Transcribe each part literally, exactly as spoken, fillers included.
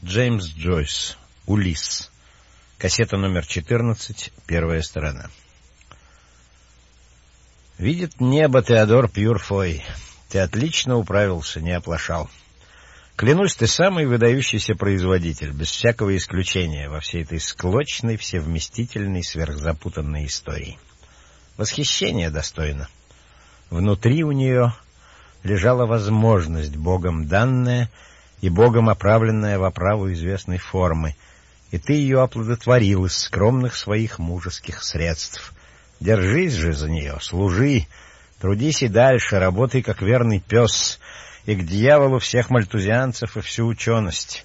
Джеймс Джойс. Улисс. Кассета номер четырнадцать, первая сторона. Видит небо Теодор Пьюрфой. Ты отлично управился, не оплошал. Клянусь, ты самый выдающийся производитель, без всякого исключения, во всей этой склочной, всевместительной, сверхзапутанной истории. Восхищение достойно. Внутри у нее лежала возможность, Богом данная и Богом оправленная в оправу известной формы, и ты ее оплодотворил из скромных своих мужеских средств. Держись же за нее, служи, трудись и дальше, работай как верный пес, и к дьяволу всех мальтузианцев и всю ученость.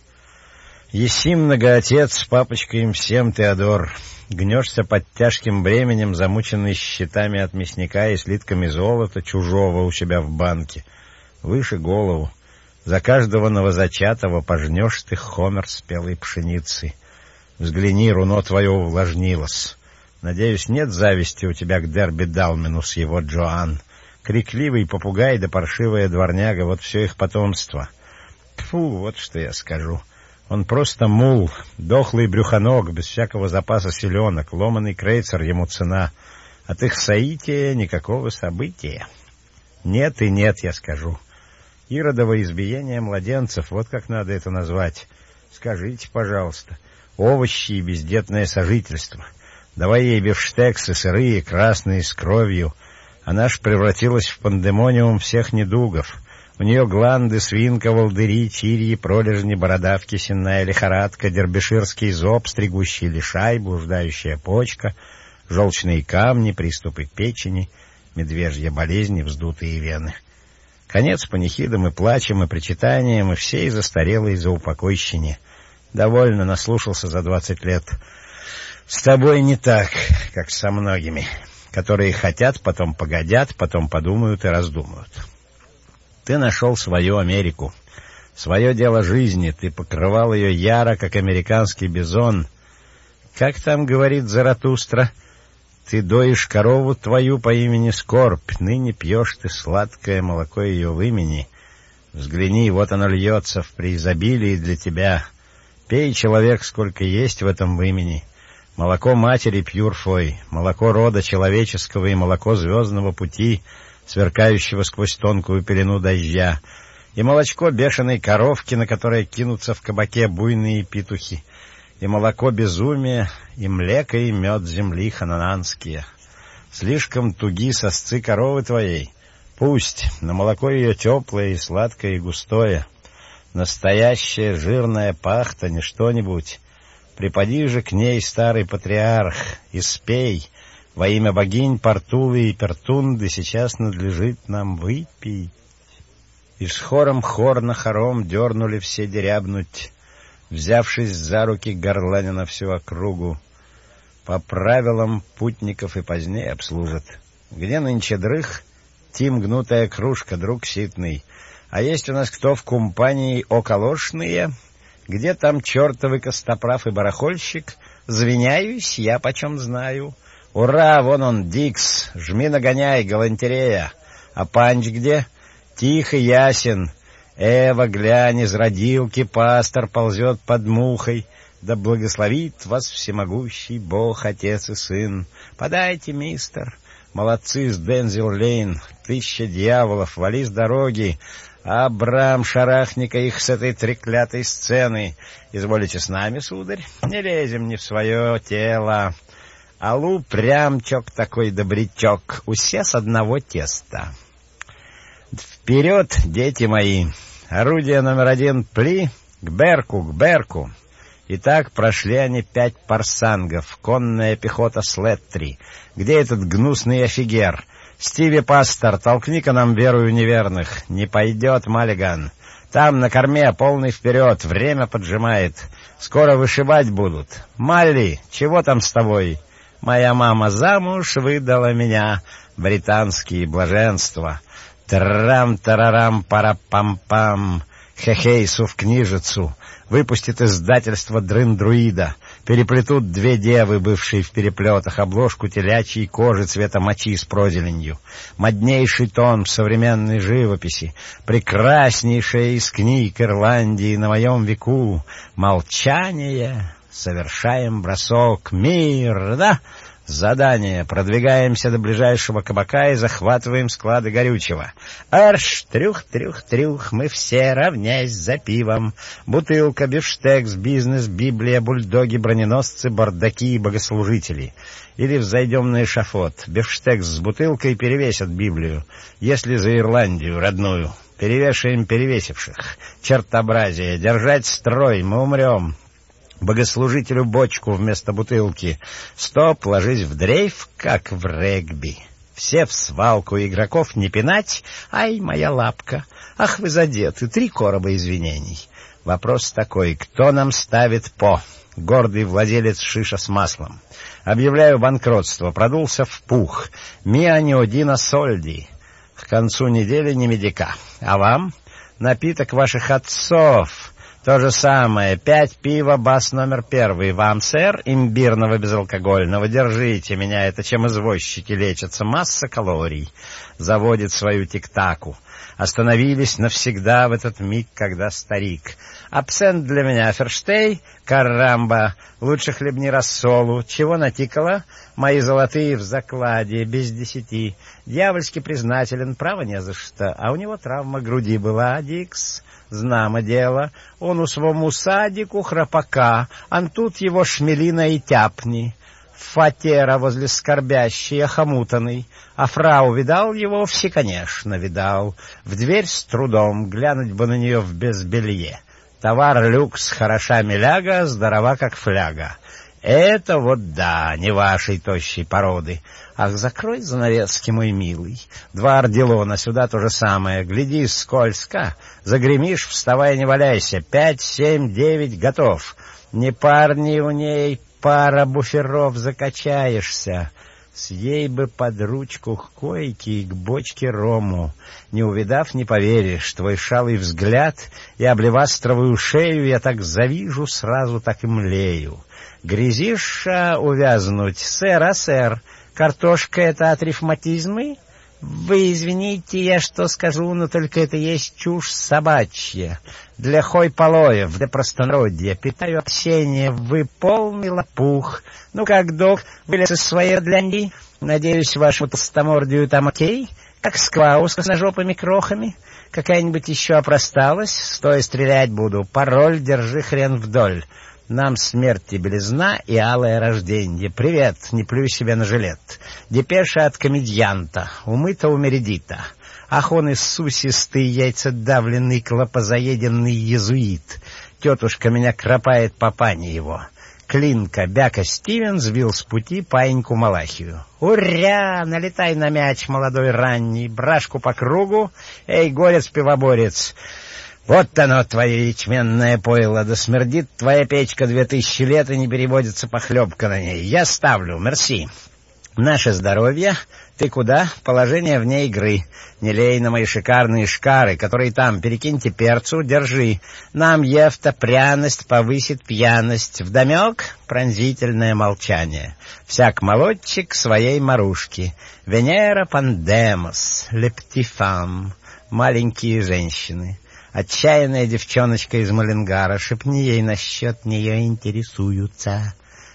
Еси многоотец, папочка им всем, Теодор, гнешься под тяжким бременем, замученный щитами от мясника и слитками золота чужого у себя в банке. Выше голову. За каждого новозачатого пожнешь ты хомер спелой пшеницы. Взгляни, руно твое увлажнилось. Надеюсь, нет зависти у тебя к Дерби Далмену с его Джоан. Крикливый попугай да паршивая дворняга — вот все их потомство. Тьфу, вот что я скажу. Он просто мул, дохлый брюхоног, без всякого запаса селенок, ломаный крейцер ему цена. От их соития никакого события. Нет и нет, я скажу. Иродово избиение младенцев, вот как надо это назвать. Скажите, пожалуйста, овощи и бездетное сожительство. Давай ей бифштексы, сырые, красные, с кровью. Она ж превратилась в пандемониум всех недугов. У нее гланды, свинка, волдыри, чирьи, пролежни, бородавки, сенная лихорадка, дербиширский зоб, стригущий лишай, блуждающая почка, желчные камни, приступы печени, медвежья болезнь и вздутые вены. Конец панихидам и плачем, и причитаниям, и всей застарелой заупокойщине. Довольно наслушался за двадцать лет. С тобой не так, как со многими, которые хотят, потом погодят, потом подумают и раздумают. Ты нашел свою Америку, свое дело жизни, ты покрывал ее яро, как американский бизон. Как там говорит Заратустра, ты доишь корову твою по имени Скорбь, ныне пьешь ты сладкое молоко ее в имени. Взгляни, вот оно льется в преизобилии для тебя. Пей, человек, сколько есть в этом имени. Молоко матери Пьюрфой, молоко рода человеческого и молоко звездного пути, сверкающего сквозь тонкую пелену дождя, и молочко бешеной коровки, на которое кинутся в кабаке буйные петухи, и молоко безумия, и млеко, и мед земли ханананские. Слишком туги сосцы коровы твоей. Пусть, но молоко ее теплое и сладкое и густое. Настоящая жирная пахта, не что-нибудь. Припади же к ней, старый патриарх, и спей. Во имя богинь Портулы и Пертунды сейчас надлежит нам выпить. И с хором хор на хором дернули все дерябнуть, взявшись за руки горланя на всю округу. По правилам путников и позднее обслужат. Где нынче дрых? Тим гнутая кружка, друг ситный. А есть у нас кто в компании околошные? Где там чертовый костоправ и барахольщик? Звеняюсь, я почем знаю. Ура, вон он, Дикс, жми нагоняй, галантерея. А панч где? Тихо, ясен. Эва, глянь, из родилки пастор ползет под мухой. Да благословит вас всемогущий Бог, Отец и Сын. Подайте, мистер. Молодцы с Дензил-Лейн. Тысяча дьяволов, вали с дороги. Абрам, шарахни-ка их с этой треклятой сцены. Изволите с нами, сударь? Не лезем не в свое тело. Алу прямчок такой добрячок, усе с одного теста. Вперед, дети мои! Орудие номер один — пли, к Берку, к Берку. Итак, прошли они пять парсангов, конная пехота Слеттри. Где этот гнусный офигер? Стиви Пастор, толкни-ка нам верую неверных. Не пойдет, Маллиган. Там, на корме, полный вперед, время поджимает. Скоро вышибать будут. Малли, чего там с тобой? Моя мама замуж выдала меня. Британские блаженства. Трам-тарарам-пара-пам-пам. Хехейсу в книжицу. Выпустит издательство Дрын-Друида. Переплетут две девы, бывшие в переплетах, обложку телячьей кожи цвета мочи с прозеленью. Моднейший тон современной живописи, прекраснейшая из книг Ирландии на моем веку. Молчание. Совершаем бросок. Мир, да? Задание. Продвигаемся до ближайшего кабака и захватываем склады горючего. Арш, трюх, трюх, трюх, мы все, равнясь за пивом. Бутылка, бифштекс, бизнес, Библия, бульдоги, броненосцы, бардаки и богослужители. Или взойдем на эшафот. Бифштекс с бутылкой перевесят Библию. Если за Ирландию родную. Перевешаем перевесивших. Чертобразие. Держать строй, мы умрем. Богослужителю бочку вместо бутылки. Стоп, ложись в дрейф, как в регби. Все в свалку, игроков не пинать. Ай, моя лапка. Ах, вы задеты, три короба извинений. Вопрос такой, кто нам ставит по? Гордый владелец шиша с маслом. Объявляю банкротство, продулся в пух. Миа неодина сольди. К концу недели не медика. А вам? Напиток ваших отцов. То же самое. Пять пива, бас номер первый. Вам, сэр, имбирного безалкогольного. Держите меня, это чем извозчики лечатся. Масса калорий. Заводит свою тик-таку. Остановились навсегда в этот миг, когда старик. Абсент для меня, ферштей. Карамба. Лучше хлебни рассолу. Чего натикало? Мои золотые в закладе, без десяти. Дьявольски признателен, право не за что. А у него травма груди была, Дикс. Знамо дело, он у свому садику храпака, ан тут его шмелина и тяпни. Фатера возле скорбящей, охомутанный. А фрау видал его? Все, конечно, видал. В дверь с трудом, глянуть бы на нее в безбелье. Товар люкс, хороша миляга, здорова как фляга. Это вот да, не вашей тощей породы. Ах, закрой занавески, мой милый. Два ордилона, сюда то же самое. Гляди, скользко. Загремишь, вставай, не валяйся. Пять, семь, девять, готов. Не парни у ней, пара буферов, закачаешься. С ей бы под ручку к койке и к бочке рому. Не увидав, не поверишь, твой шалый взгляд и обливастровую шею я так завижу, сразу так и млею. Грязишь а, увязнуть, сэр, а сэр, картошка — это от ревматизмы? Вы извините, я что скажу, но только это есть чушь собачья. Для хой-полоев, для простонародья, питаю опасения, вы полный лопух. Ну как, док, вылез из своей длянди? Надеюсь, вашему толстомордию там окей? Как сквауска с ножопыми крохами? Какая-нибудь еще опросталась? Стой, стрелять буду. Пароль держи хрен вдоль. Нам смерти белизна и алое рожденье. Привет, не плюй себе на жилет. Депеша от комедьянта, умыта у Мередита. Ах, он иисусистый, яйцедавленный, клопозаеденный иезуит. Тетушка меня кропает папане его. Клинка, бяка Стивен сбил с пути паиньку Малахию. Уря! Налетай на мяч, молодой ранний, брашку по кругу. Эй, горец-пивоборец! Вот оно, твое ячменное пойло, да смердит твоя печка две тысячи лет, и не переводится похлебка на ней. Я ставлю, мерси. Наше здоровье. Ты куда? Положение вне игры. Не лей на мои шикарные шкары, которые там, перекиньте перцу, держи. Нам ефта пряность повысит пьяность. Вдомек пронзительное молчание. Всяк молодчик своей марушки. Венера Пандемос, лептифам, маленькие женщины. Отчаянная девчоночка из Малингара, шепни ей, насчет нее интересуются.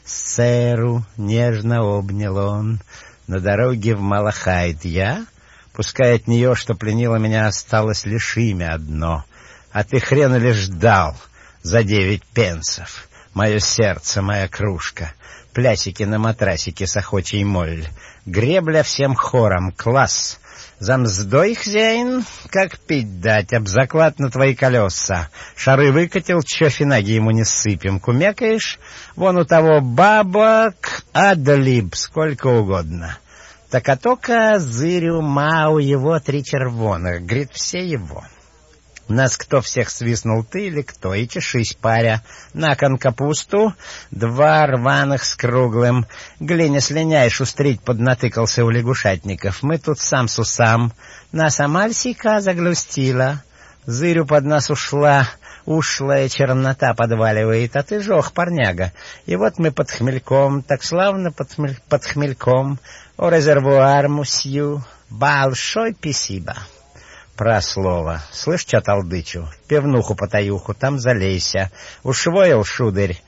Сэру нежно обнял он. На дороге в Малахайт я, пускай от нее, что пленило меня, осталось лишь имя одно. А ты хрена ли ждал за девять пенсов? Мое сердце, моя кружка, плясики на матрасике с охочей моль. Гребля всем хором, класс. За мздой, хозяин, как пить дать, об заклад на твои колеса. Шары выкатил, чё финаги ему не сыпем. Кумекаешь? Вон у того бабок адлиб, сколько угодно. Так а только зырю мау его три червоных, говорит, все его. Нас кто всех свистнул, ты или кто? И чешись, паря. На кон капусту, два рваных с круглым. Глиня слиняй, шустрить поднатыкался у лягушатников. Мы тут сам с усам. Нас амаль сика заглустила. Зырю под нас ушла. Ушлая чернота подваливает, а ты жох, парняга. И вот мы под хмельком, так славно под, хмель... под хмельком. О резервуар, мусью, большой писиба. Про слово. Слышь, чё толдычу? Пивнуху-потаюху, там залейся. Ушвоил, шударь.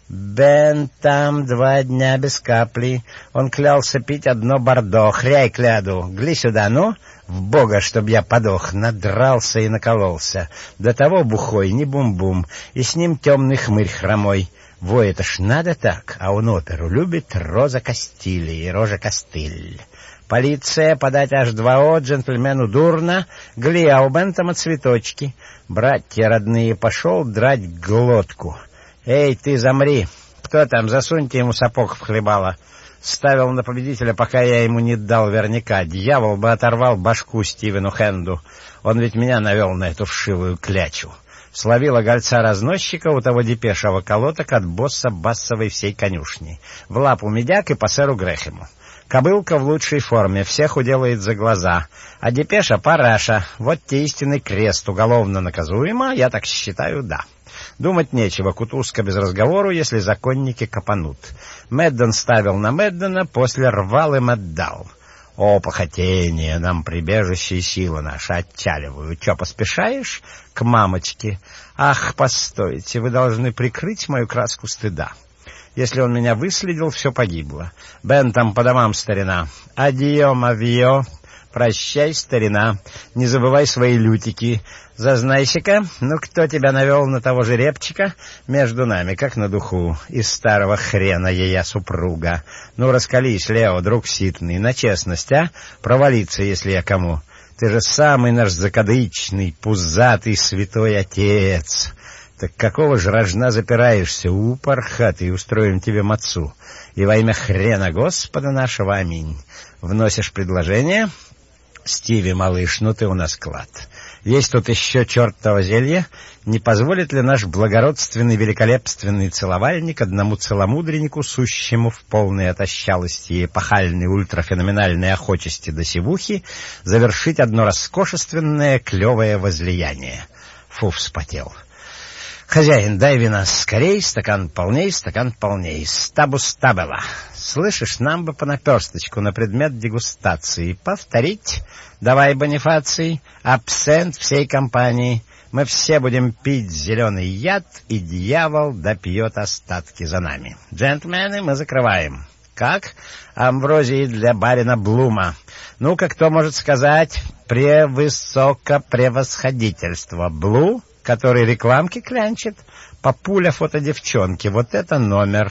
Бен там два дня без капли. Он клялся пить одно бордо. Хряй кляду. Гли сюда, ну, в бога, чтоб я подох. Надрался и накололся. До того бухой, не бум-бум. И с ним темный хмырь хромой. Во, это ж надо так. А он оперу любит Роза Кастили и Рожа Костыль. Полиция, подать аж два о, джентльмену дурно. Гли, а у Бентама цветочки. Братья родные, пошел драть глотку. «Эй, ты замри! Кто там? Засуньте ему сапог в хлебало!» Ставил на победителя, пока я ему не дал верняка. Дьявол бы оторвал башку Стивену Хенду. Он ведь меня навел на эту вшивую клячу. Словила гольца-разносчика у того депешего колоток от босса бассовой всей конюшни. В лапу медяк и по сэру Грэхему. Кобылка в лучшей форме, всех уделает за глаза. А депеша параша. Вот те истинный крест, уголовно наказуемо, я так считаю, да. Думать нечего, кутузка без разговору, если законники копанут. Мэдден ставил на Мэддена, после рвал им отдал. О, похотение, нам прибежище и сила наша, отчаливаю. Чё, поспешаешь? К мамочке. Ах, постойте, вы должны прикрыть мою краску стыда. Если он меня выследил, все погибло. Бен там по домам, старина. Адио, мавио. Прощай, старина. Не забывай свои лютики. Зазнайся-ка, ну кто тебя навел на того жеребчика? Между нами, как на духу, из старого хрена ея супруга. Ну раскались, Лео, друг ситный, на честность, а? Провалиться, если я кому. Ты же самый наш закадычный, пузатый святой отец. Так какого ж рожна запираешься, у пархатый, устроим тебе мацу. И во имя хрена Господа нашего, аминь. Вносишь предложение? Стиви, малыш, ну ты у нас клад. Есть тут еще чертово зелье. Не позволит ли наш благородственный, великолепственный целовальник одному целомудреннику, сущему в полной отощалости и эпохальной ультрафеноменальной охочести до сивухи, завершить одно роскошественное, клевое возлияние? Фу, вспотел. Хозяин, дай вина скорей, стакан полней, стакан полней. Стабус табела. Слышишь, нам бы по наперсточку на предмет дегустации. Повторить? Давай, Бонифаций, абсент всей компании. Мы все будем пить зеленый яд, и дьявол допьет остатки за нами. Джентльмены, мы закрываем. Как? Амброзии для барина Блума. Ну-ка, кто может сказать? Превысокопревосходительство. Блу? Который рекламки клянчит, папуля фото девчонки. Вот это номер.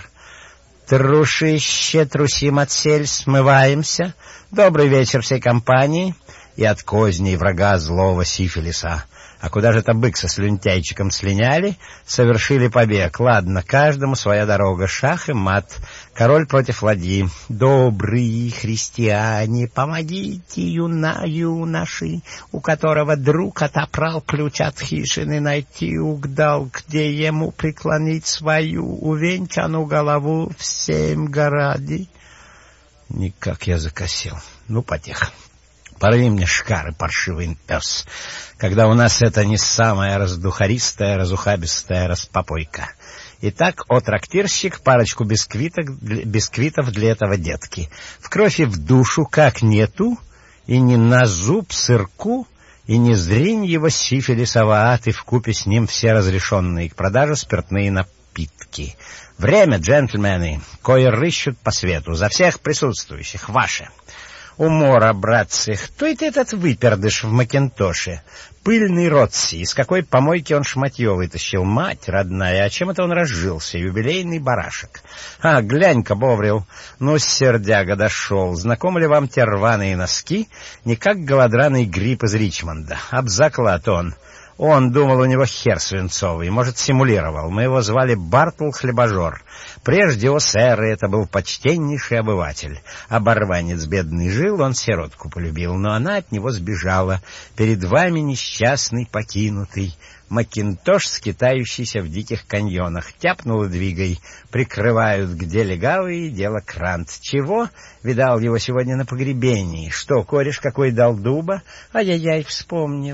Трушище, трусим отсель, смываемся. Добрый вечер всей компании. И от козней врага злого сифилиса. А куда же это бык со слюнтяйчиком слиняли? Совершили побег. Ладно, каждому своя дорога. Шах и мат. Король против ладьи. Добрые христиане, помогите юнаю наши, у которого друг отопрал ключ от хижины, найти угдал, где ему преклонить свою увенчанную голову в семь горади. Никак я закосил. Ну, потеха. Порви мне шкары, паршивый пес, когда у нас это не самая раздухаристая, разухабистая распопойка. Итак, о трактирщик, парочку бисквиток, бисквитов для этого детки. В кровь и в душу, как нету, и не на зуб сырку, и не зринь его сифилисова ад, и вкупе с ним все разрешенные к продаже спиртные напитки. Время, джентльмены, кое рыщут по свету, за всех присутствующих, ваше. Умора, братцы, кто это этот выпердыш в макинтоше? Пыльный Ротси, из какой помойки он шматье вытащил? Мать родная, а чем это он разжился? Юбилейный барашек. А, глянь-ка, Боврил, ну, сердяга дошел. Знакомы ли вам те рваные носки? Не как голодранный гриб из Ричмонда. Об заклад он. Он думал, у него хер свинцовый, может, симулировал. Мы его звали Бартл Хлебожор. Прежде, о сэры, это был почтеннейший обыватель. Оборванец бедный жил, он сиротку полюбил, но она от него сбежала. Перед вами несчастный, покинутый. Макинтош, скитающийся в диких каньонах. Тяпнул и двигай. Прикрывают, где легавые, дело крант. Чего? Видал его сегодня на погребении. Что, кореш какой дал дуба? Ай-яй-яй, вспомнил.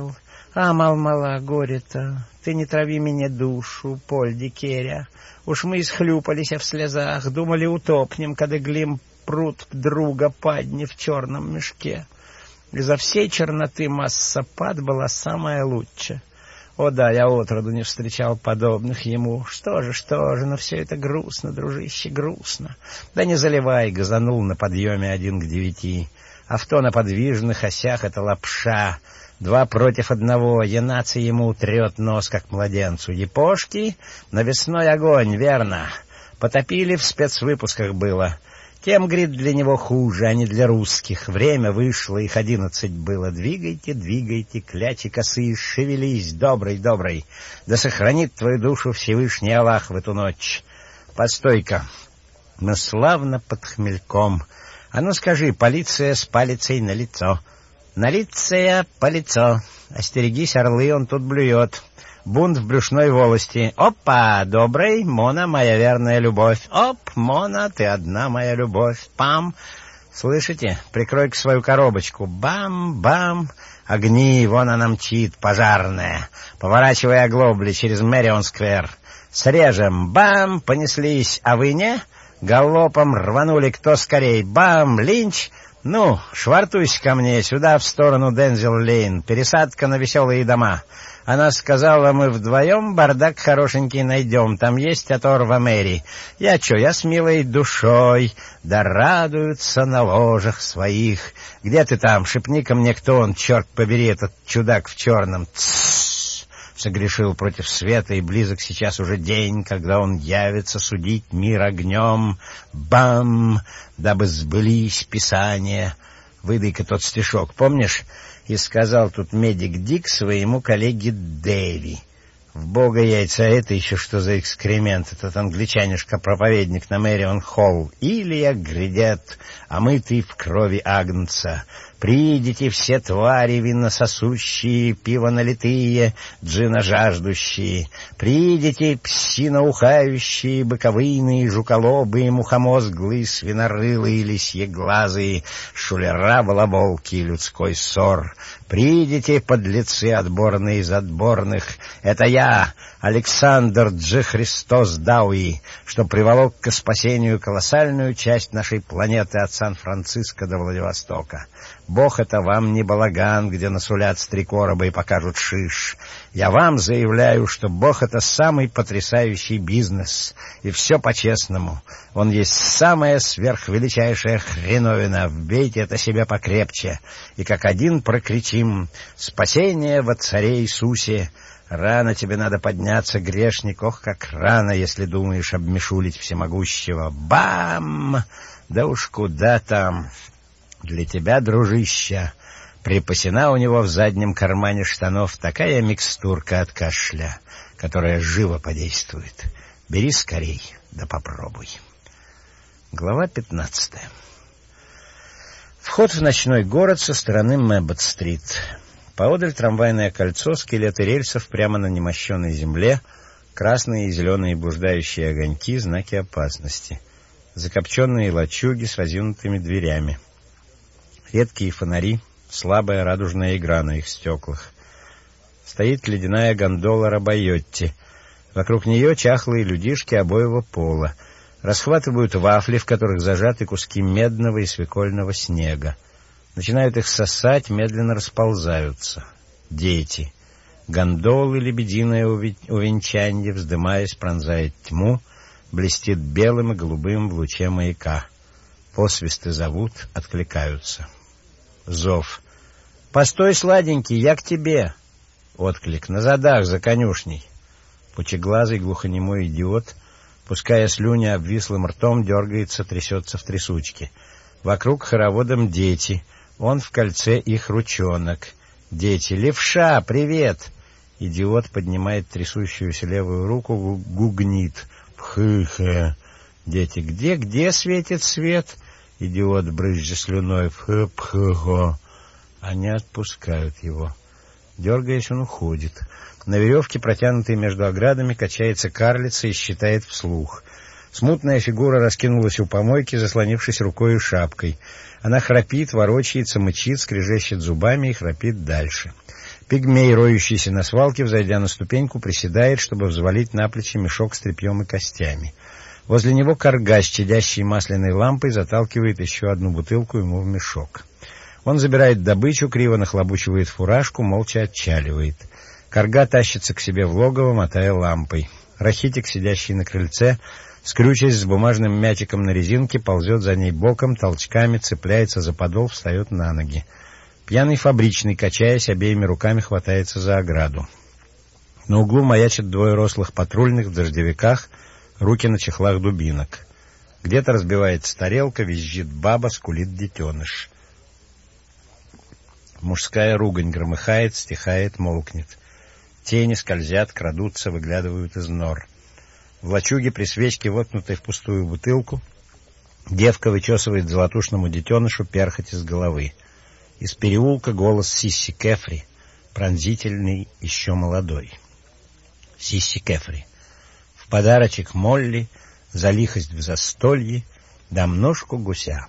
А, мал-мала, горе-то, ты не трави мне душу, Поль ди Керя. Уж мы исхлюпались в слезах, думали утопнем, когда глим пруд друга падни в черном мешке. Изо всей черноты массопад была самая лучшая. О да, я отроду не встречал подобных ему. Что же, что же, но все это грустно, дружище, грустно. Да не заливай, газанул на подъеме один к девяти. Авто на подвижных осях — это лапша. Два против одного, Янаций ему утрет нос, как младенцу. Япошки — навесной огонь, верно. Потопили, в спецвыпусках было. Тем, говорит, для него хуже, а не для русских. Время вышло, их одиннадцать было. Двигайте, двигайте, клячи косые, шевелись, добрый, добрый. Да сохранит твою душу Всевышний Аллах в эту ночь. Постой-ка, мы славно под хмельком. А ну скажи, полиция с палицей на лицо. Налиция по лицо. Остерегись, орлы, он тут блюет. Бунт в брюшной волости. Опа, добрый, Мона, моя верная любовь. Оп, Мона, ты одна моя любовь. Пам. Слышите? Прикрой-ка свою коробочку. Бам-бам. Огни, вон она мчит, пожарная. Поворачивай оглобли через Мэрион-сквер. Срежем. Бам, понеслись. А вы не? Галопом рванули кто скорей. Бам, Линч. Ну, швартуйся ко мне, сюда, в сторону Дензел-Лейн. Пересадка на веселые дома. Она сказала, мы вдвоем бардак хорошенький найдем. Там есть оторва Мэри. Я чё, я с милой душой. Да радуются на ложах своих. Где ты там? Шепни-ка мне, кто он, черт побери, этот чудак в черном. Тссс! Согрешил против света, и близок сейчас уже день, когда он явится судить мир огнем. Бам! Дабы сбылись писания. Выдай-ка тот стишок, помнишь? И сказал тут медик Дик своему коллеге Дэви. В бога яйца, это еще что за экскремент? Этот англичанишка-проповедник на Мэрион-Холл. Илья грядет, омытый в крови агнца. Придите все твари винососущие, пивоналитые, джиножаждущие. Придите псиноухающие, быковыйные, жуколобые, мухомозглые, свинорылые, лисьеглазые, шулера, балаболки, людской ссор. Придите, подлецы отборные из отборных. Это я, Александр Дж. Христос Дауи, что приволок к спасению колоссальную часть нашей планеты от Сан-Франциско до Владивостока. Бог — это вам не балаган, где насулят с три короба и покажут шиш. Я вам заявляю, что Бог — это самый потрясающий бизнес, и все по-честному. Он есть самая сверхвеличайшая хреновина. Вбейте это себе покрепче, и как один прокричим: «Спасение во Царе Иисусе!» Рано тебе надо подняться, грешник, ох, как рано, если думаешь обмешулить всемогущего. Бам! Да уж куда там! Для тебя, дружище, припасена у него в заднем кармане штанов такая микстурка от кашля, которая живо подействует. Бери скорей, да попробуй. Глава пятнадцатая. Вход в ночной город со стороны Мэббот-стрит. Поодаль трамвайное кольцо, скелеты рельсов прямо на немощенной земле, красные и зеленые блуждающие огоньки, знаки опасности. Закопченные лачуги с разъюнутыми дверями. Редкие фонари, слабая радужная игра на их стеклах. Стоит ледяная гондола Рабайотти. Вокруг нее чахлые людишки обоего пола. Расхватывают вафли, в которых зажаты куски медного и свекольного снега. Начинают их сосать, медленно расползаются. Дети. Гондолы лебединое увенчанье, вздымаясь, пронзает тьму, блестит белым и голубым в луче маяка. Посвисты зовут, откликаются. Зов. «Постой, сладенький, я к тебе!» Отклик. «На задах, за конюшней!» Пучеглазый глухонемой идиот, пуская слюни обвислым ртом, дергается, трясется в трясучке. Вокруг хороводом дети. Он в кольце их ручонок. Дети. «Левша, привет!» Идиот поднимает трясущуюся левую руку, гугнит. «Пхы-хэ!» Дети. «Где, где светит свет?» Идиот, брызжа слюной. «Пхы-пхы-хо!» Они отпускают его. Дергаясь, он уходит. На веревке, протянутой между оградами, качается карлица и считает вслух. Смутная фигура раскинулась у помойки, заслонившись рукой и шапкой. Она храпит, ворочается, мычит, скрежещет зубами и храпит дальше. Пигмей, роющийся на свалке, взойдя на ступеньку, приседает, чтобы взвалить на плечи мешок с тряпьем и костями. Возле него карга, чадящей масляной лампой, заталкивает еще одну бутылку ему в мешок. Он забирает добычу, криво нахлобучивает фуражку, молча отчаливает. Карга тащится к себе в логово, мотая лампой. Рахитик, сидящий на крыльце, скрючаясь с бумажным мячиком на резинке, ползет за ней боком, толчками, цепляется за подол, встает на ноги. Пьяный фабричный, качаясь, обеими руками хватается за ограду. На углу маячат двое рослых патрульных в дождевиках, руки на чехлах дубинок. Где-то разбивается тарелка, визжит баба, скулит детеныш. Мужская ругань громыхает, стихает, молкнет. Тени скользят, крадутся, выглядывают из нор. В лачуге при свечке, воткнутой в пустую бутылку, девка вычесывает золотушному детенышу перхоть из головы. Из переулка голос Сисси Кефри, пронзительный, еще молодой. Сисси Кефри. В подарочек Молли, за лихость в застолье, дам ножку гуся.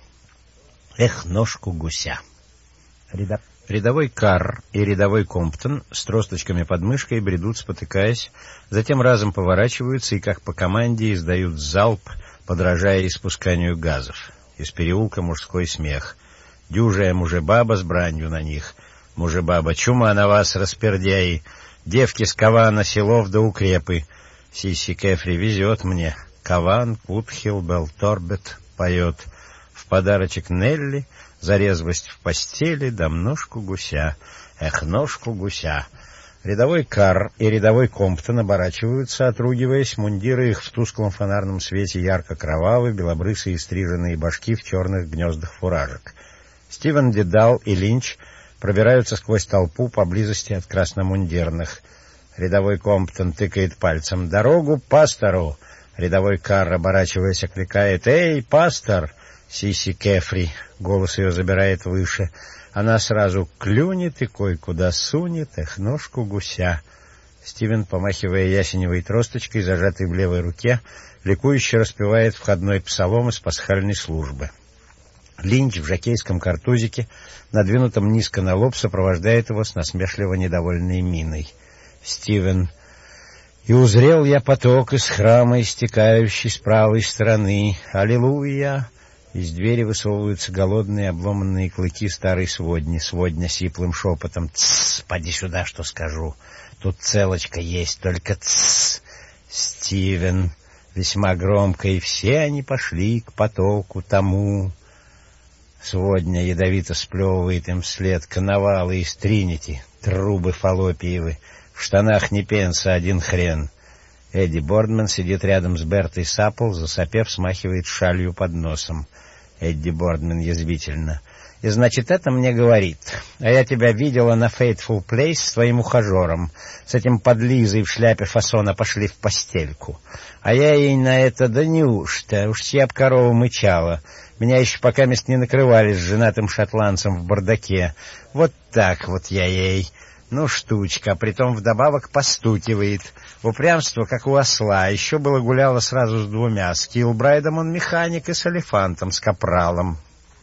Эх, ножку гуся. Рядов... Рядовой Карр и рядовой Комптон с тросточками под мышкой бредут, спотыкаясь, затем разом поворачиваются и, как по команде, издают залп, подражая испусканию газов. Из переулка мужской смех. Дюжая мужебаба с бранью на них. Мужебаба, чума на вас, распердяи. Девки с Кавана, селов да укрепы. Сисси Кефри, везет мне. Каван, Кутхил, Белторбет поет. В подарочек Нелли, за резвость в постели, дам ножку гуся. Эх, ножку гуся. Рядовой Карр и рядовой Комптон оборачиваются, отругиваясь, мундиры их в тусклом фонарном свете ярко-кровавы, белобрысые стриженные башки в черных гнездах фуражек. Стивен Дедал и Линч пробираются сквозь толпу поблизости от красномундирных. Рядовой Комптон тыкает пальцем: «Дорогу пастору!» Рядовой Карр, оборачиваясь, окликает: «Эй, пастор!» Сисси Кефри, голос ее забирает выше. Она сразу клюнет и кое-куда сунет, эх, ножку гуся. Стивен, помахивая ясеневой тросточкой, зажатой в левой руке, ликующе распевает входной псалом из пасхальной службы. Линч в жокейском картузике, надвинутом низко на лоб, сопровождает его с насмешливо недовольной миной. Стивен: «И узрел я поток из храма, истекающий с правой стороны. Аллилуйя!» Из двери высовываются голодные обломанные клыки старой сводни. Сводня сиплым шепотом: «Тссс, поди сюда, что скажу. Тут целочка есть, только тссс». Стивен весьма громко: «И все они пошли к потоку тому». Сводня ядовито сплевывает им вслед: «Коновалы из Тринити, трубы фаллопиевы, в штанах не пенса, один хрен». Эдди Бордман сидит рядом с Бертой Саппл, засопев, смахивает шалью под носом. Эдди Бордман язвительно: «И значит, это мне говорит. А я тебя видела на Fateful Place с твоим ухажером. С этим подлизой в шляпе фасона пошли в постельку. А я ей на это: да неужто? Уж чья б корова мычала. Меня еще пока мест не накрывали с женатым шотландцем в бардаке. Вот так вот я ей. Ну, штучка, притом вдобавок постукивает. Упрямство, как у осла. Еще было гуляло сразу с двумя. С Килбрайдом он механик и с Элефантом, с Капралом».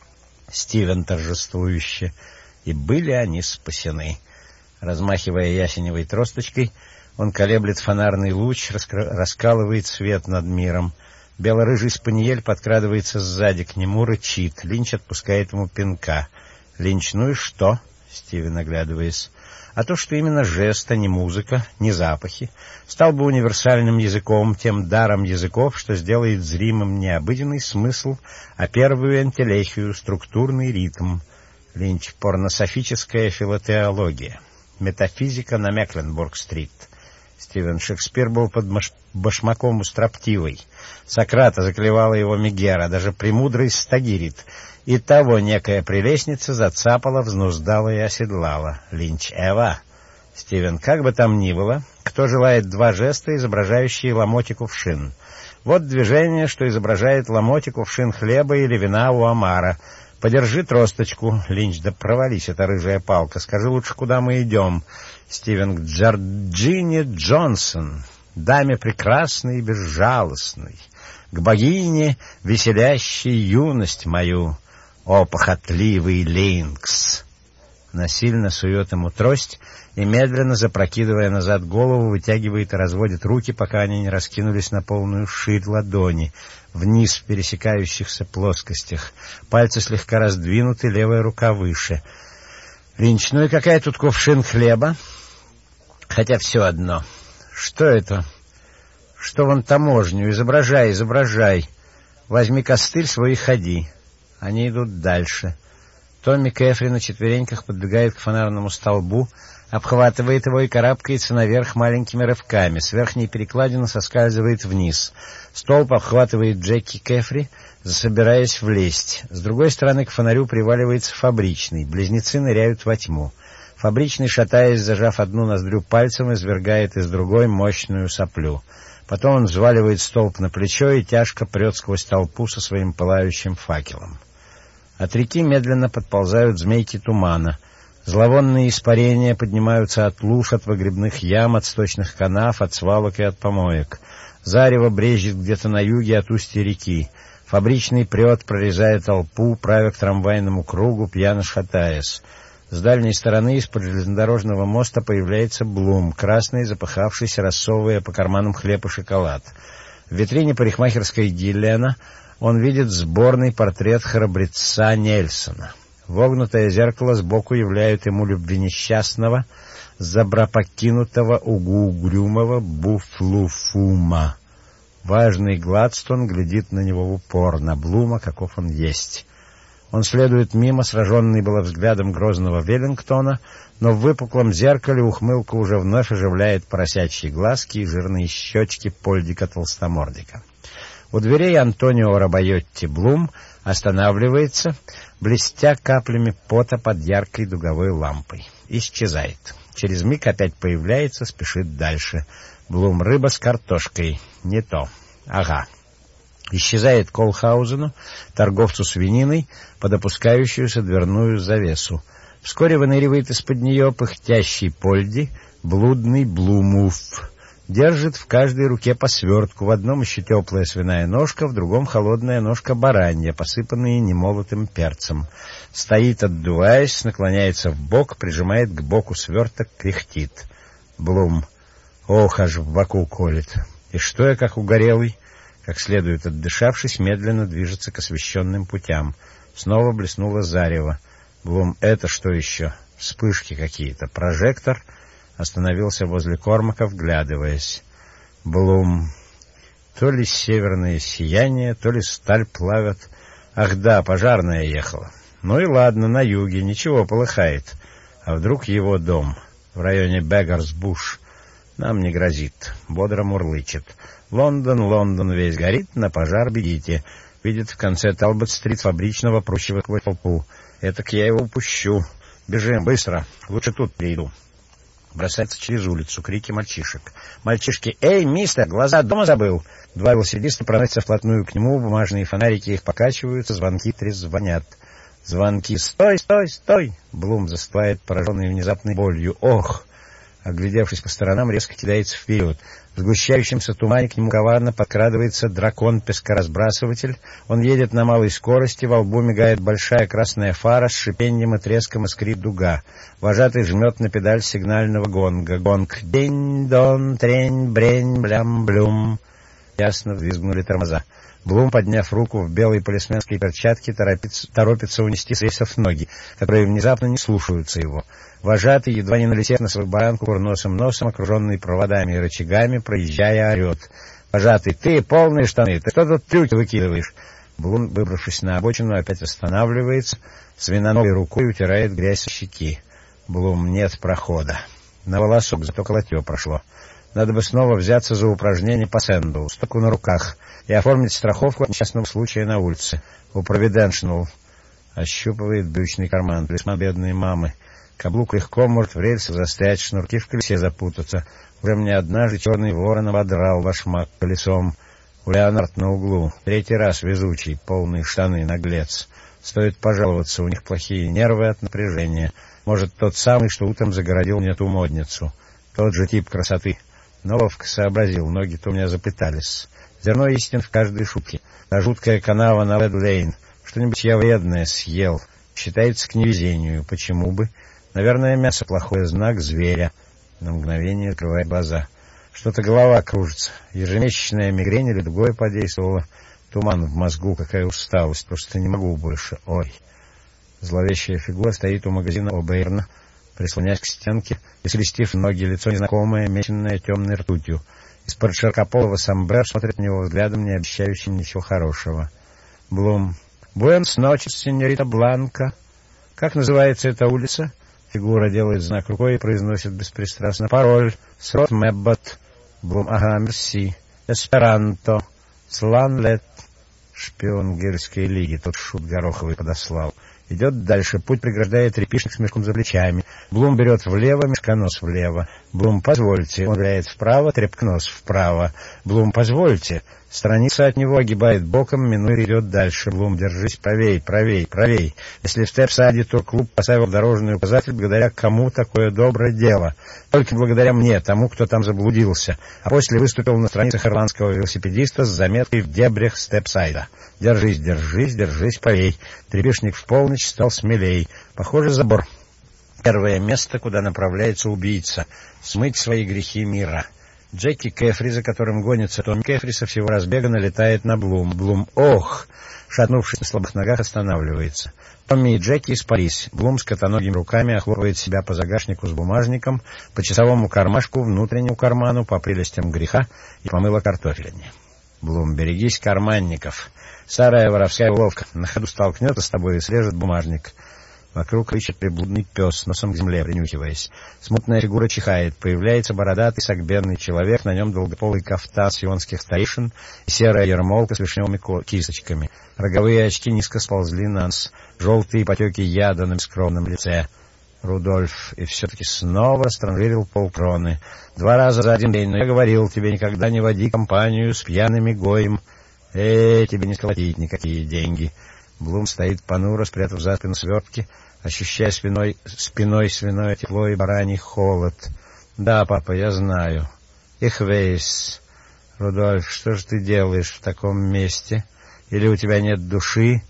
Стивен торжествующе: «И были они спасены». Размахивая ясеневой тросточкой, он колеблет фонарный луч, раскр... раскалывает свет над миром. Бело-рыжий спаниель подкрадывается сзади к нему, рычит. Линч отпускает ему пинка. Линч: «Ну и что?» Стивен, оглядываясь: «А то, что именно жест, а не музыка, не запахи, стал бы универсальным языком, тем даром языков, что сделает зримым не обыденный смысл, а первую энтелехию, структурный ритм». Линч: «Порнософическая филотеология. Метафизика на Мекленбург-стрит». Стивен: «Шекспир был под маш... башмаком у строптивой. Сократа заклевала его Мегера, даже премудрый Стагирит. И того некая прелестница зацапала, взнуздала и оседлала». Линч: «Эва». Стивен: «Как бы там ни было, кто желает два жеста, изображающие ломотик кувшин? Вот движение, что изображает ломотик кувшин хлеба или вина у омара. Подержи тросточку». Линч: «Да провались, эта рыжая палка. Скажи лучше, куда мы идем». Стивен: «К Джорджине Джонсон, даме прекрасной и безжалостной, к богине, веселящей юность мою, о похотливый Линкс». насильно сует ему трость и, медленно запрокидывая назад голову, вытягивает и разводит руки, пока они не раскинулись на полную ширь ладони, вниз в пересекающихся плоскостях. Пальцы слегка раздвинуты, левая рука выше. «Линч, ну и какая тут кувшин хлеба?» «Хотя все одно. Что это? Что вон таможню? Изображай, изображай. Возьми костыль свой и ходи». Они идут дальше. Томми Кэфри на четвереньках подбегает к фонарному столбу, обхватывает его и карабкается наверх маленькими рывками. С верхней перекладины соскальзывает вниз. Столб обхватывает Джеки Кэфри, засобираясь влезть. С другой стороны к фонарю приваливается фабричный. Близнецы ныряют во тьму. Фабричный, шатаясь, зажав одну ноздрю пальцем, извергает из другой мощную соплю. Потом он взваливает столб на плечо и тяжко прет сквозь толпу со своим пылающим факелом. От реки медленно подползают змейки тумана. Зловонные испарения поднимаются от луж, от выгребных ям, от сточных канав, от свалок и от помоек. Зарево брезжит где-то на юге от устья реки. Фабричный прет, прорезая толпу, правя к трамвайному кругу, пьяно шатаясь. С дальней стороны из-под железнодорожного моста появляется Блум, красный, запыхавшийся, рассовывая по карманам хлеб и шоколад. В витрине парикмахерской Гиллена он видит сборный портрет храбреца Нельсона. Вогнутое зеркало сбоку являет ему любвенесчастного, забропокинутого, угрюмого Буфлуфума. Важный Гладстон глядит на него в упор, на Блума, каков он есть. Он следует мимо, сраженный было взглядом грозного Веллингтона, но в выпуклом зеркале ухмылка уже вновь оживляет поросячьи глазки и жирные щечки Польдика-толстомордика. У дверей Антонио Рабайотти Блум останавливается, блестя каплями пота под яркой дуговой лампой. Исчезает. Через миг опять появляется, спешит дальше. Блум: рыба с картошкой. Не то. Ага. Исчезает Колхаузену, торговцу свининой, под опускающуюся дверную завесу. Вскоре выныривает из-под нее пыхтящий Польди, блудный Блумуф. Держит в каждой руке по свертку, в одном еще теплая свиная ножка, в другом холодная ножка баранья, посыпанная немолотым перцем. Стоит, отдуваясь, наклоняется в бок, прижимает к боку сверток, кряхтит. Блум: ох, аж в боку колет. И что я, как угорелый? Как следует отдышавшись, медленно движется к освещенным путям. Снова блеснуло зарево. Блум: это что еще? Вспышки какие-то. Прожектор? Остановился возле Кормака, вглядываясь. Блум: то ли северное сияние, то ли сталь плавят. Ах да, пожарная ехала. Ну и ладно, на юге, ничего, полыхает. А вдруг его дом? В районе Беггарс-Буш. Нам не грозит. Бодро мурлычет. Лондон, Лондон весь горит, на пожар бегите. Видит в конце Талбот-стрит фабричного, прущего сквозь толпу. Этак я его упущу. Бежим, быстро. Лучше тут приду. Бросается через улицу, крики мальчишек. Мальчишки: эй, мистер, глаза дома забыл. Два велосипедиста проносятся вплотную к нему, бумажные фонарики их покачиваются, звонки трезвонят. Звонки: стой, стой, стой. Блум застывает, пораженный внезапной болью. Ох! Оглядевшись по сторонам, резко кидается вперед. В сгущающемся тумане к нему коварно подкрадывается дракон-пескоразбрасыватель. Он едет на малой скорости, во лбу мигает большая красная фара, с шипением и треском искрит дуга. Вожатый жмет на педаль сигнального гонга. Гонг: день-дон, трень, брень, блям-блюм. Ясно взвизгнули тормоза. Блум, подняв руку в белой полисменской перчатке, торопится, торопится унести с рельсов ноги, которые внезапно не слушаются его. Вожатый, едва не налетев на свою баранку курносым носом, окруженный проводами и рычагами, проезжая, орет: «Вожатый, ты полные штаны, ты что тут трюки выкидываешь?» Блум, выбравшись на обочину, опять останавливается, свиноногой рукой утирает грязь со щеки. Блум: нет прохода. На волосок, зато колотье прошло. Надо бы снова взяться за упражнение по сэндалу, столько на руках, и оформить страховку от несчастного случая на улице. У Провиденшнл ощупывает брючный карман. Талисман бедной мамы. Каблук легко может в рельсах застрять, шнурки в колесе запутаться. Уже мне однажды черный ворон ободрал башмак колесом. У Леонард на углу. Третий раз везучий, полные штаны, наглец. Стоит пожаловаться, у них плохие нервы от напряжения. Может, тот самый, что утром загородил мне ту модницу. Тот же тип красоты. Но ловко сообразил, ноги-то у меня заплетались. Зерно истин в каждой шутке. Та жуткая канава на Лед-Лейн. Что-нибудь я вредное съел. Считается к невезению. Почему бы? Наверное, мясо — плохой знак зверя. На мгновение открывает глаза. Что-то голова кружится. Ежемесячная мигрень или другое подействовало. Туман в мозгу, какая усталость. Просто не могу больше. Ой. Зловещая фигура стоит у магазина О'Бейрна, прислонясь к стенке и скрестив ноги, лицо незнакомое, меченное темной ртутью. Из-под широкополого сомбреро смотрит на него взглядом, не обещающим ничего хорошего. Блум. «Буэнос ночес, сеньорита Бланка». «Как называется эта улица?» Фигура делает знак рукой и произносит беспристрастно. «Пароль. Срот Мэббот». Блум. «Ага, мерси. Эсперанто. Сланлет». Шпион Гельской лиги, тот шут гороховый подослал. Идет дальше. Путь преграждает репишник с мешком за плечами. Блум берет влево, мешконос влево. Блум, позвольте. Он ныряет вправо, трепкнос вправо. Блум, позвольте. Страница от него огибает боком, минуя идет дальше. Блум, держись правей, правей, правей. Если в Степсайде турклуб поставил дорожный указатель, благодаря кому такое доброе дело? Только благодаря мне, тому, кто там заблудился. А после выступил на страницах ирландского велосипедиста с заметкой «В дебрях Степсайда». Держись, держись, держись правей. Трепишник в полночь стал смелей. Похоже, забор. Первое место, куда направляется убийца. Смыть свои грехи мира. Джеки Кефри, за которым гонится Томми Кефри, со всего разбега налетает на Блум. Блум, ох! Шатнувшись на слабых ногах, останавливается. Томми и Джеки испарись. Блум с котоногими руками охлопывает себя по загашнику с бумажником, по часовому кармашку, внутреннему карману, по прелестям греха и помыла картофелине. Блум, берегись карманников. Старая воровская уловка. На ходу столкнется с тобой и срежет бумажник. Вокруг рычит приблудный пес, носом к земле принюхиваясь. Смутная фигура чихает. Появляется бородатый согбенный человек, на нем долгополый кафтан сионских старейшин и серая ермолка с вишневыми кисточками. Роговые очки низко сползли на нос. Желтые потеки яда на бескровном лице. Рудольф и все-таки снова растранжирил полкроны. Два раза за один день, но я говорил тебе, никогда не води компанию с пьяными гоем. Эй, тебе не сколотить никакие деньги. Блум стоит понуро, спрятав за спину свертки, ощущая спиной, спиной свиное тепло и бараний холод. Да, папа, я знаю. Их вейс. Рудольф, что же ты делаешь в таком месте? Или у тебя нет души?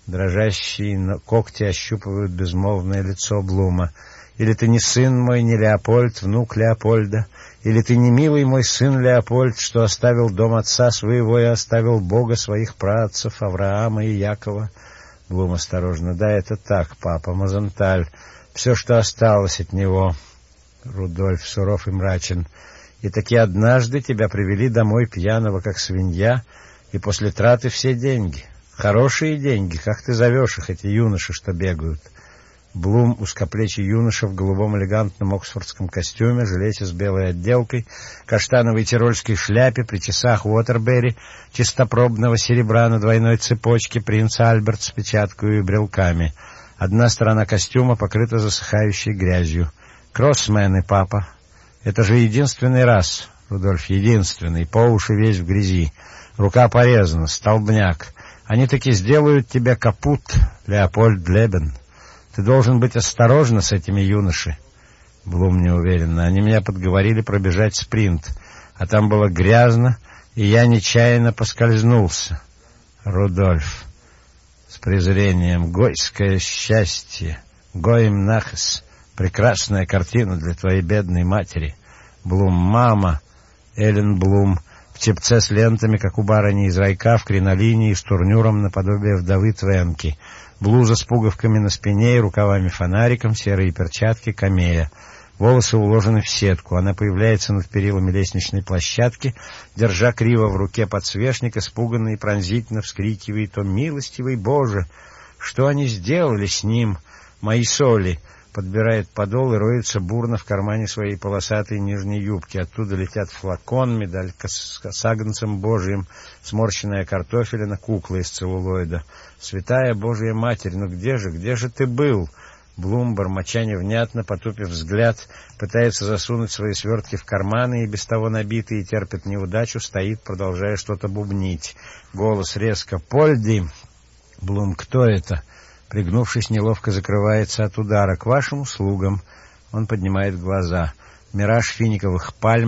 Дрожащие когти ощупывают безмолвное лицо Блума. Или ты не сын мой, не Леопольд, внук Леопольда? Или ты не милый мой сын Леопольд, что оставил дом отца своего и оставил Бога своих праотцев Авраама и Якова? Блум осторожно. Да, это так, папа, Мазенталь. Все, что осталось от него. Рудольф суров и мрачен. И таки однажды тебя привели домой пьяного, как свинья, и после траты все деньги. Хорошие деньги, как ты зовешь их, эти юноши, что бегают? Блум, узкоплечий юноша в голубом элегантном оксфордском костюме, жилете с белой отделкой, каштановой тирольской шляпе, при часах Уотербери, чистопробного серебра на двойной цепочке, принц Альберт с печаткой и брелками. Одна сторона костюма покрыта засыхающей грязью. Кроссмены, папа. Это же единственный раз, Рудольф, единственный, по уши весь в грязи. Рука порезана, столбняк. Они таки сделают тебе капут, Леопольд Лебен. Ты должен быть осторожна с этими юноши. Блум неуверенно. Они меня подговорили пробежать спринт, а там было грязно, и я нечаянно поскользнулся. Рудольф с презрением. Гойское счастье. Гоим нахес. Прекрасная картина для твоей бедной матери. Блум. Мама. Эллен Блум. В чепце с лентами, как у барыни из райка, в кринолине и с турнюром наподобие вдовы Твенки. Блуза с пуговками на спине и рукавами-фонариком, серые перчатки, камея. Волосы уложены в сетку. Она появляется над перилами лестничной площадки, держа криво в руке подсвечник, испуганно и пронзительно вскрикивает: «О, милостивый Боже! Что они сделали с ним, мои соли?» Подбирает подол и роется бурно в кармане своей полосатой нижней юбки. Оттуда летят флакон, медалька с, с агнцем Божиим, сморщенная картофелина, кукла из целлулоида. «Святая Божья Матерь, ну где же, где же ты был?» Блум, бормоча невнятно, потупив взгляд, пытается засунуть свои свертки в карманы, и без того набитый и терпит неудачу, стоит, продолжая что-то бубнить. Голос резко: «Польди!» Блум: «Кто это?» Пригнувшись, неловко закрывается от удара. «К вашим услугам». Он поднимает глаза. Мираж финиковых пальм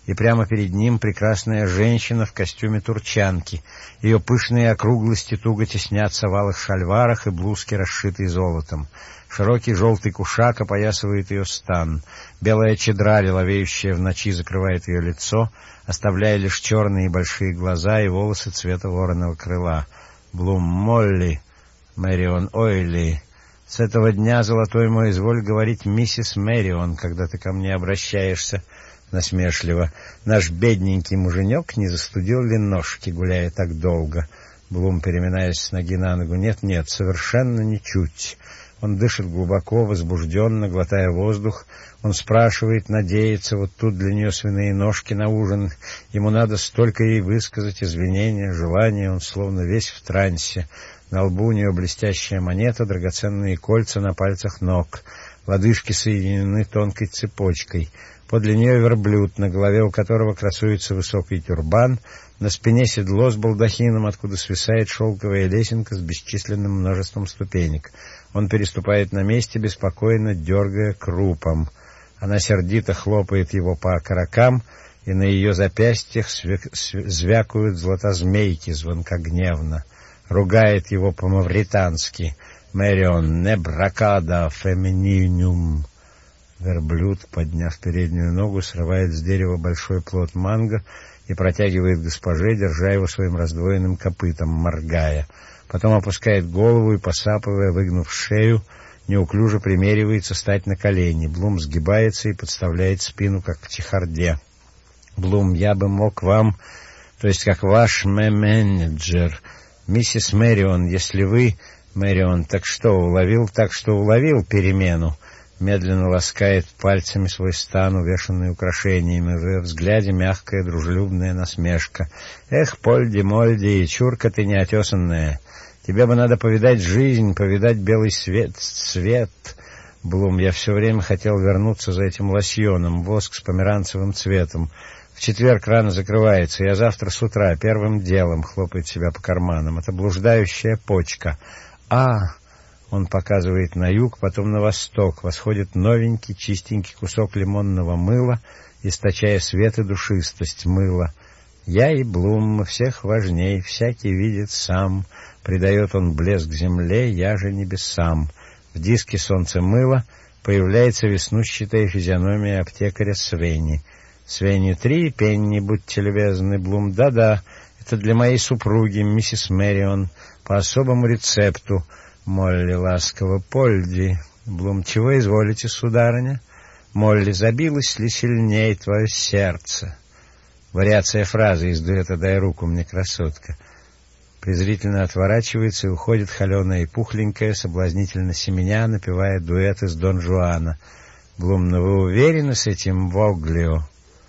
и прямо перед ним прекрасная женщина в костюме турчанки. Ее пышные округлости туго теснятся в алых шальварах и блузке, расшитой золотом. Широкий желтый кушак опоясывает ее стан. Белая чадра, лиловеющая в ночи, закрывает ее лицо, оставляя лишь черные большие глаза и волосы цвета вороного крыла. Блум Молли, Мэрион Ойли. С этого дня, золотой мой, изволь говорить миссис Мэрион, когда ты ко мне обращаешься, насмешливо. Наш бедненький муженек не застудил ли ножки, гуляя так долго? Блум, переминаясь с ноги на ногу. Нет-нет, совершенно ничуть. Он дышит глубоко, возбужденно, глотая воздух. Он спрашивает, надеется, вот тут для нее свиные ножки на ужин. Ему надо столько ей высказать извинения, желания. Он словно весь в трансе. На лбу у нее блестящая монета, драгоценные кольца на пальцах ног. Лодыжки соединены тонкой цепочкой. Подле нее верблюд, на голове у которого красуется высокий тюрбан. На спине седло с балдахином, откуда свисает шелковая лесенка с бесчисленным множеством ступенек. Он переступает на месте, беспокойно дергая крупом. Она сердито хлопает его по окорокам, и на ее запястьях звякают златозмейки звонкогневно. Ругает его по-мавритански. «Мэрион, не бракада фемининум». Верблюд, подняв переднюю ногу, срывает с дерева большой плод манго и протягивает госпоже, держа его своим раздвоенным копытом, моргая. Потом опускает голову и, посапывая, выгнув шею, неуклюже примеривается стать на колени. Блум сгибается и подставляет спину, как к чехарде. «Блум, я бы мог вам, то есть как ваш менеджер, миссис Мэрион, если вы, Мэрион, так что, уловил, так что уловил перемену?» Медленно ласкает пальцами свой стан, увешанный украшениями. В ее взгляде мягкая, дружелюбная насмешка. «Эх, Польди-Мольди, чурка ты неотесанная! Тебе бы надо повидать жизнь, повидать белый свет, цвет. Блум, я все время хотел вернуться за этим лосьоном, воск с померанцевым цветом. В четверг рано закрывается, я завтра с утра первым делом», хлопает себя по карманам. «Это блуждающая почка. А...» Он показывает на юг, потом на восток. Восходит новенький, чистенький кусок лимонного мыла, источая свет и душистость мыла. «Я и Блум, всех важней, всякий видит сам. Придает он блеск земле, я же небесам». В диске солнце мыла появляется веснущатая физиономия аптекаря Свенни. «Свенни, три пенни, будьте любезны, Блум». «Да-да, это для моей супруги, миссис Мэрион, по особому рецепту». Молли ласково. «Польди». Блум. «Чего изволите, сударыня?» Молли. «Забилось ли сильней твое сердце?» Вариация фразы из дуэта «Дай руку мне, красотка». Презрительно отворачивается и уходит холеная и пухленькая, соблазнительно семеня, напевая дуэт из Дон Жуана. Блум. «Но вы уверены с этим Воглио?»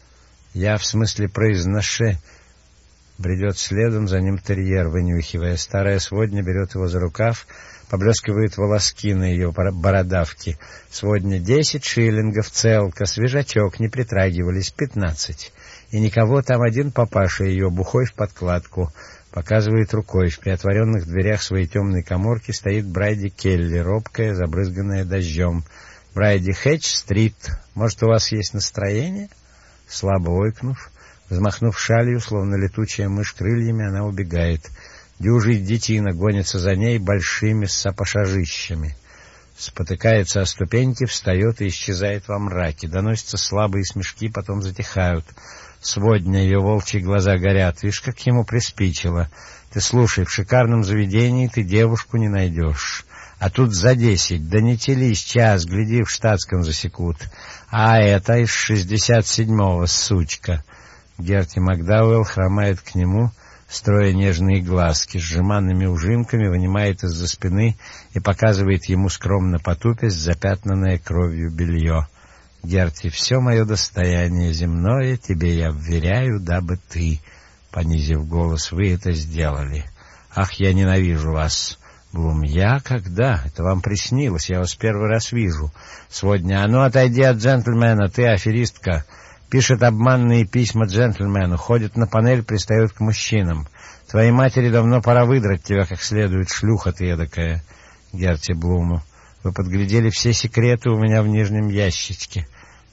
«Я в смысле произноше». Бредет следом, за ним терьер, вынюхивая. Старая сводня берет его за рукав, поблескивают волоски на ее бородавке. «Сводня десять шиллингов, целка, свежачок, не притрагивались, пятнадцать. И никого, там один папаша ее, бухой в подкладку». Показывает рукой. В приотворенных дверях своей темной каморки стоит Брайди Келли, робкая, забрызганная дождем. «Брайди, Хэтч-стрит, может, у вас есть настроение?» Слабо ойкнув, взмахнув шалью, словно летучая мышь крыльями, она убегает. Дюжий детина гонится за ней большими сапожищами. Спотыкается о ступеньки, встает и исчезает во мраке. Доносятся слабые смешки, потом затихают. Сводня, ее волчьи глаза горят. Видишь, как ему приспичило. Ты слушай, в шикарном заведении ты девушку не найдешь. А тут за десять, да не телись час, гляди, в штатском засекут. А это из шестьдесят седьмого, сучка. Герти Макдауэлл хромает к нему, строя нежные глазки, с сжиманными ужимками вынимает из-за спины и показывает ему, скромно потупясь, запятнанное кровью белье. «Герти, все мое достояние земное тебе я вверяю, дабы ты, понизив голос, вы это сделали. Ах, я ненавижу вас!» Блум. «Я? Когда? Это вам приснилось, я вас первый раз вижу». Сводня. «А ну, отойди от джентльмена, ты аферистка». Пишет обманные письма джентльмену, ходит на панель, пристает к мужчинам. Твоей матери давно пора выдрать тебя как следует, шлюха ты эдакая. Герти Блуму. Вы подглядели все секреты у меня в нижнем ящичке.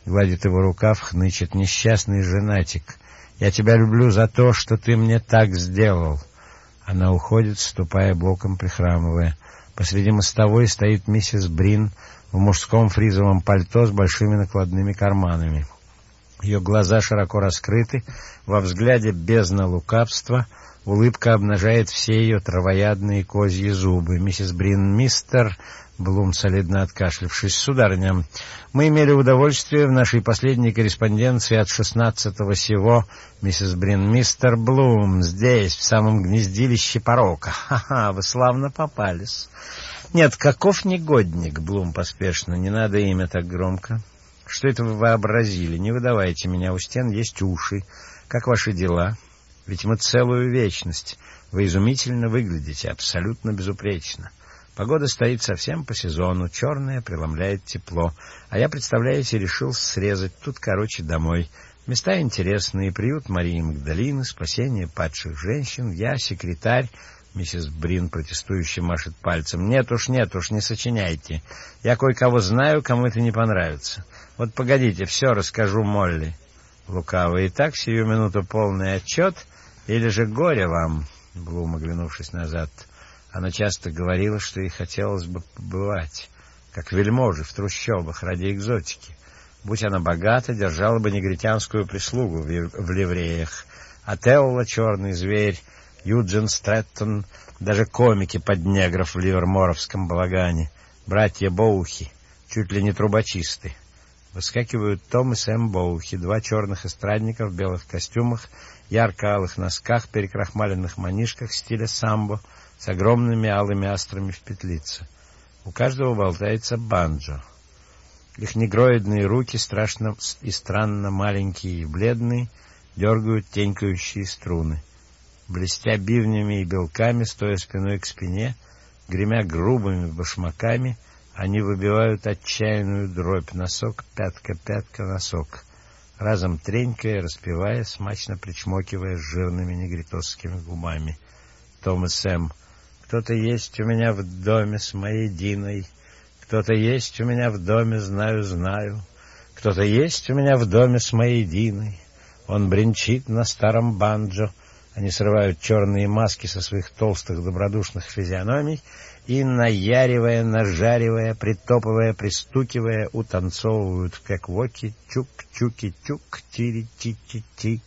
Гладит его рукав, хнычет: «Несчастный женатик, я тебя люблю за то, что ты мне так сделал». Она уходит, ступая боком, прихрамывая. Посреди мостовой стоит миссис Брин в мужском фризовом пальто с большими накладными карманами. Ее глаза широко раскрыты, во взгляде бездна лукавства, улыбка обнажает все ее травоядные козьи зубы. «Миссис Брин, мистер...» Блум, солидно откашлявшись: «Сударыня, мы имели удовольствие в нашей последней корреспонденции от шестнадцатого сего. Миссис Брин, мистер Блум, здесь, в самом гнездилище порока. Ха-ха, вы славно попались». «Нет, каков негодник!» Блум поспешно. «Не надо имя так громко. Что это вы вообразили? Не выдавайте меня, у стен есть уши. Как ваши дела? Ведь мы целую вечность. Вы изумительно выглядите, абсолютно безупречно. Погода стоит совсем по сезону, черная, преломляет тепло. А я, представляете, решил срезать тут, короче, домой. Места интересные: приют Марии Магдалины, спасение падших женщин. Я секретарь». Миссис Брин протестующе машет пальцем. «Нет уж, нет уж, не сочиняйте. Я кое-кого знаю, кому это не понравится. Вот погодите, все расскажу Молли». Лукаво: «Итак, сию минуту полный отчет, или же горе вам?» Блум, оглянувшись назад. Она часто говорила, что ей хотелось бы побывать, как вельможи в трущобах, ради экзотики. Будь она богата, держала бы негритянскую прислугу в ливреях. Отелло, черный зверь, Юджин Стрэттон, даже комики под негров в ливерморовском балагане, братья Боухи, чуть ли не трубочисты. Выскакивают Том и Сэм Боухи, два черных эстрадника в белых костюмах, ярко-алых носках, перекрахмаленных манишках стиля самбо, с огромными алыми астрами в петлице. У каждого болтается банджо. Их негроидные руки, страшно и странно маленькие и бледные, дергают тенькающие струны. Блестя бивнями и белками, стоя спиной к спине, гремя грубыми башмаками, они выбивают отчаянную дробь: носок, пятка, пятка, носок, разом тренькая, распевая, смачно причмокивая с жирными негритосскими губами. Том и Сэм: «Кто-то есть у меня в доме с моей Диной, кто-то есть у меня в доме, знаю, знаю, кто-то есть у меня в доме с моей Диной. Он бренчит на старом банджо». Они срывают черные маски со своих толстых добродушных физиономий и, наяривая, нажаривая, притопывая, пристукивая, утанцовывают в кэквоке чук-чуки-чук, тири-ти-ти-ти.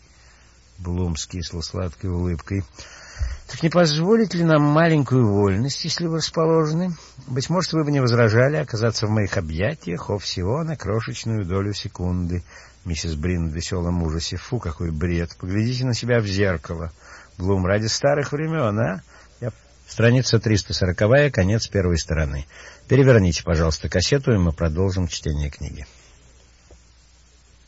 Блум с кисло-сладкой улыбкой: «Так не позволить ли нам маленькую вольность, если вы расположены? Быть может, вы бы не возражали оказаться в моих объятиях, о, всего на крошечную долю секунды». Миссис Брин в веселом ужасе: «Фу, какой бред! Поглядите на себя в зеркало. Блум, ради старых времен, а?» Я... Страница триста сороковая, конец первой стороны. Переверните, пожалуйста, кассету, и мы продолжим чтение книги.